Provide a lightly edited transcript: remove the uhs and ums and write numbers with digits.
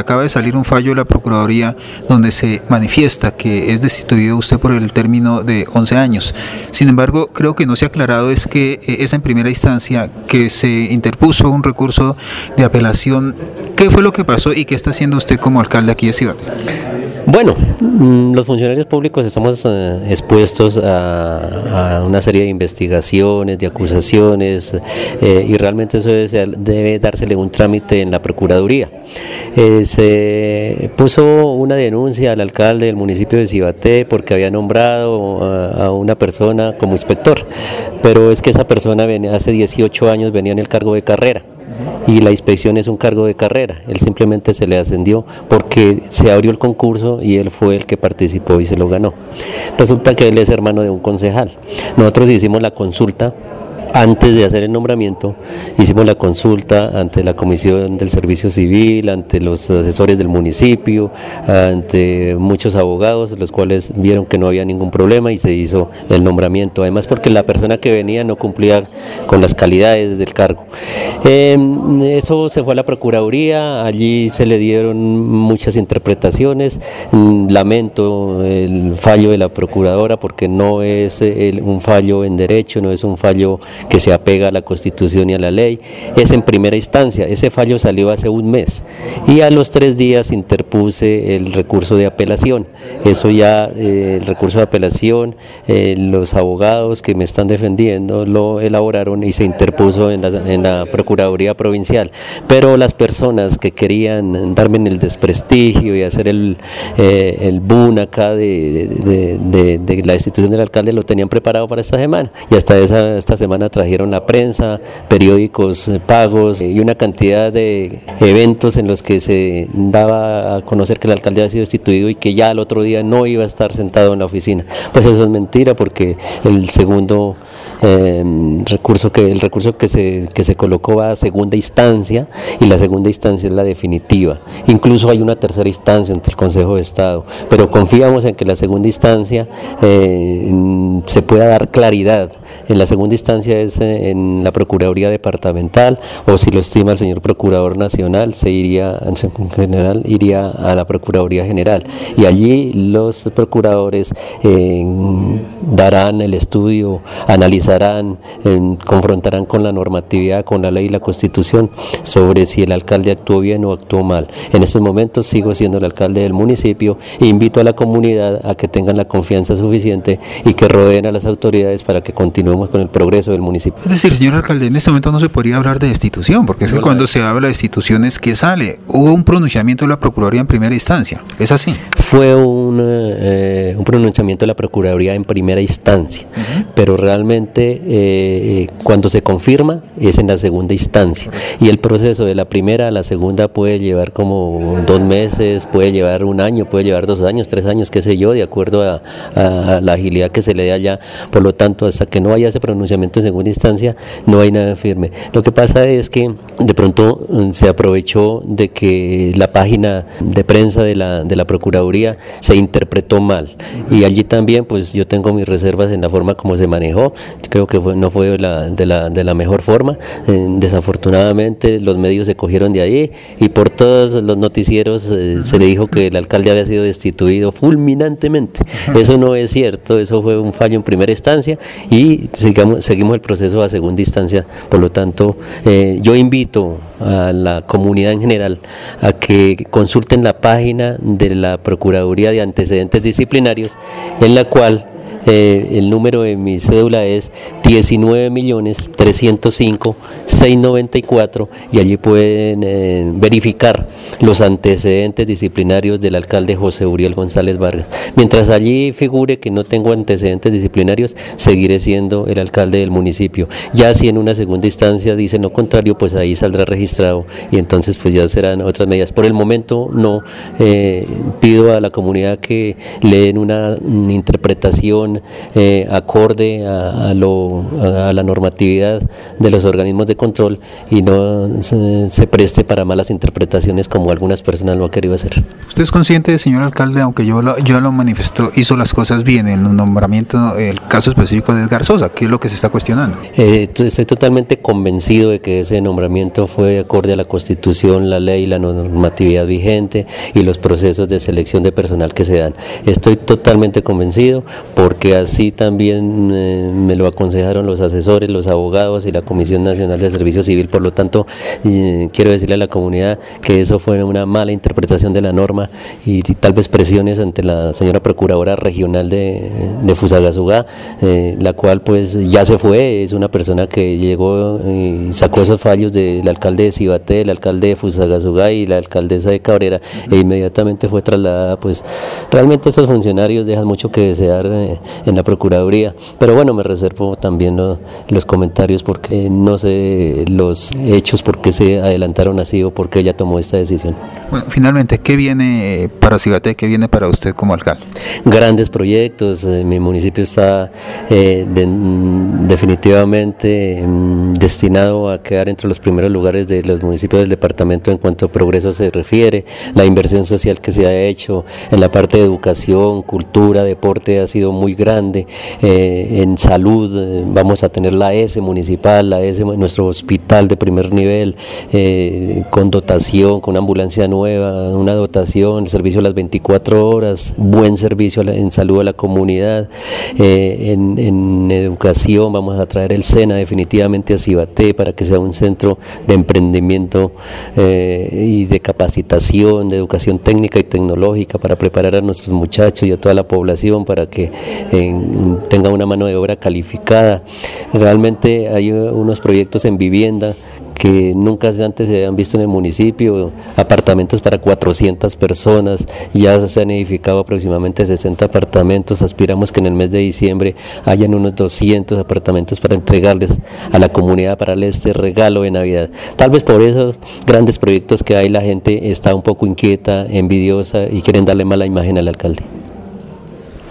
acaba de salir un fallo de la Procuraduría donde se manifiesta que es destituido usted por el término de 11 años. Sin embargo, creo que no se ha aclarado es que es en primera instancia que se interpuso un recurso de apelación. ¿Qué fue lo que pasó y qué está haciendo usted como alcalde aquí de Cibate? Bueno, los funcionarios públicos estamos expuestos a una serie de investigaciones, de acusaciones, y realmente eso debe dársele un trámite en la Procuraduría. Se puso una denuncia al alcalde del municipio de Cibate porque había nombrado a una persona como inspector, pero es que esa persona hace 18 años venía en el cargo de carrera. Y la inspección es un cargo de carrera, él simplemente se le ascendió porque se abrió el concurso y él fue el que participó y se lo ganó. Resulta que él es hermano de un concejal. Nosotros hicimos la consulta. Antes de hacer el nombramiento, hicimos la consulta ante la Comisión del Servicio Civil, ante los asesores del municipio, ante muchos abogados, los cuales vieron que no había ningún problema y se hizo el nombramiento. Además, porque la persona que venía no cumplía con las calidades del cargo. Eso se fue a la Procuraduría, allí se le dieron muchas interpretaciones. Lamento el fallo de la Procuradora porque no es un fallo en derecho, no es un fallo que se apega a la Constitución y a la ley, es en primera instancia. Ese fallo salió hace un mes y a los 3 días interpuse el recurso de apelación. Eso ya, el recurso de apelación, los abogados que me están defendiendo lo elaboraron y se interpuso en la Procuraduría Provincial, pero las personas que querían darme en el desprestigio y hacer el boom acá de la institución del alcalde lo tenían preparado para esta semana, y hasta esta semana trajeron la prensa, periódicos pagos y una cantidad de eventos en los que se daba a conocer que el alcalde había sido destituido y que ya al otro día no iba a estar sentado en la oficina. Pues eso es mentira, porque el segundo recurso que se colocó va a segunda instancia y la segunda instancia es la definitiva. Incluso hay una tercera instancia ante el Consejo de Estado, pero confiamos en que la segunda instancia se pueda dar claridad. En la segunda instancia es en la Procuraduría Departamental, o si lo estima el señor Procurador Nacional, iría a la Procuraduría General, y allí los procuradores darán el estudio, analizarán, confrontarán con la normatividad, con la ley y la Constitución sobre si el alcalde actuó bien o actuó mal. En estos momentos sigo siendo el alcalde del municipio e invito a la comunidad a que tengan la confianza suficiente y que rodeen a las autoridades para que continuemos con el progreso del municipio. Es decir, señor alcalde, en este momento no se podría hablar de destitución, porque es que cuando se habla de destituciones, ¿qué sale? Hubo un pronunciamiento de la Procuraduría en primera instancia, ¿es así? Fue un pronunciamiento de la Procuraduría en primera instancia, pero realmente cuando se confirma es en la segunda instancia, y el proceso de la primera a la segunda puede llevar como 2 meses, puede llevar 1 año, puede llevar 2 años, 3 años, qué sé yo, de acuerdo a la agilidad que se le dé allá. Por lo tanto, hasta que no haya ese pronunciamiento en segunda instancia, no hay nada firme. Lo que pasa es que de pronto se aprovechó de que la página de prensa de la Procuraduría se interpretó mal, y allí también pues yo tengo mis reservas en la forma como se manejó. Creo que no fue de la mejor forma. Desafortunadamente los medios se cogieron de ahí y por todos los noticieros se le dijo que el alcalde había sido destituido fulminantemente. Eso no es cierto, eso fue un fallo en primera instancia y seguimos el proceso a segunda instancia. Por lo tanto, yo invito a la comunidad en general a que consulten la página de la Procuraduría de Antecedentes Disciplinarios, en la cual el número de mi cédula es 19.305.694 y allí pueden verificar los antecedentes disciplinarios del alcalde José Uriel González Vargas. Mientras allí figure que no tengo antecedentes disciplinarios, seguiré siendo el alcalde del municipio. Ya si en una segunda instancia dice lo contrario, pues ahí saldrá registrado y entonces pues ya serán otras medidas. Por el momento no. Pido a la comunidad que le den una interpretación sean acorde a la normatividad de los organismos de control y no se preste para malas interpretaciones como algunas personas lo han querido hacer. ¿Usted es consciente, señor alcalde, aunque yo lo manifestó, hizo las cosas bien en el nombramiento, el caso específico de Edgar Sosa? ¿Qué es lo que se está cuestionando? Estoy totalmente convencido de que ese nombramiento fue acorde a la Constitución, la ley, la normatividad vigente y los procesos de selección de personal que se dan. Estoy totalmente convencido porque así también me lo aconsejaron los asesores, los abogados y la Comisión Nacional de Servicio Civil. Por lo tanto, quiero decirle a la comunidad que eso fue una mala interpretación de la norma y tal vez presiones ante la señora Procuradora Regional de Fusagasugá, la cual pues ya se fue, es una persona que llegó y sacó esos fallos del alcalde de Cibaté, el alcalde de Fusagasugá y la alcaldesa de Cabrera, e inmediatamente fue trasladada. Pues realmente estos funcionarios dejan mucho que desear en la Procuraduría, pero bueno, me reservo también los comentarios porque no sé los hechos, por qué se adelantaron así o por qué ella tomó esta decisión. Bueno, finalmente, ¿qué viene para Cibaté? ¿Qué viene para usted como alcalde? Grandes proyectos, mi municipio está definitivamente destinado a quedar entre los primeros lugares de los municipios del departamento en cuanto a progreso se refiere. La inversión social que se ha hecho en la parte de educación, cultura, deporte ha sido muy grande. En salud vamos a tener la S municipal, nuestro hospital de primer nivel, con dotación, con una ambulancia nueva, una dotación, servicio a las 24 horas, buen servicio en salud a la comunidad. En educación vamos a traer el SENA definitivamente a Cibaté para que sea un centro de emprendimiento y de capacitación, de educación técnica y tecnológica para preparar a nuestros muchachos y a toda la población para que tenga una mano de obra calificada. Realmente hay unos proyectos en vivienda que nunca antes se habían visto en el municipio, apartamentos para 400 personas, ya se han edificado aproximadamente 60 apartamentos, aspiramos que en el mes de diciembre hayan unos 200 apartamentos para entregarles a la comunidad, para darles este regalo de Navidad. Tal vez por esos grandes proyectos que hay la gente está un poco inquieta, envidiosa y quieren darle mala imagen al alcalde.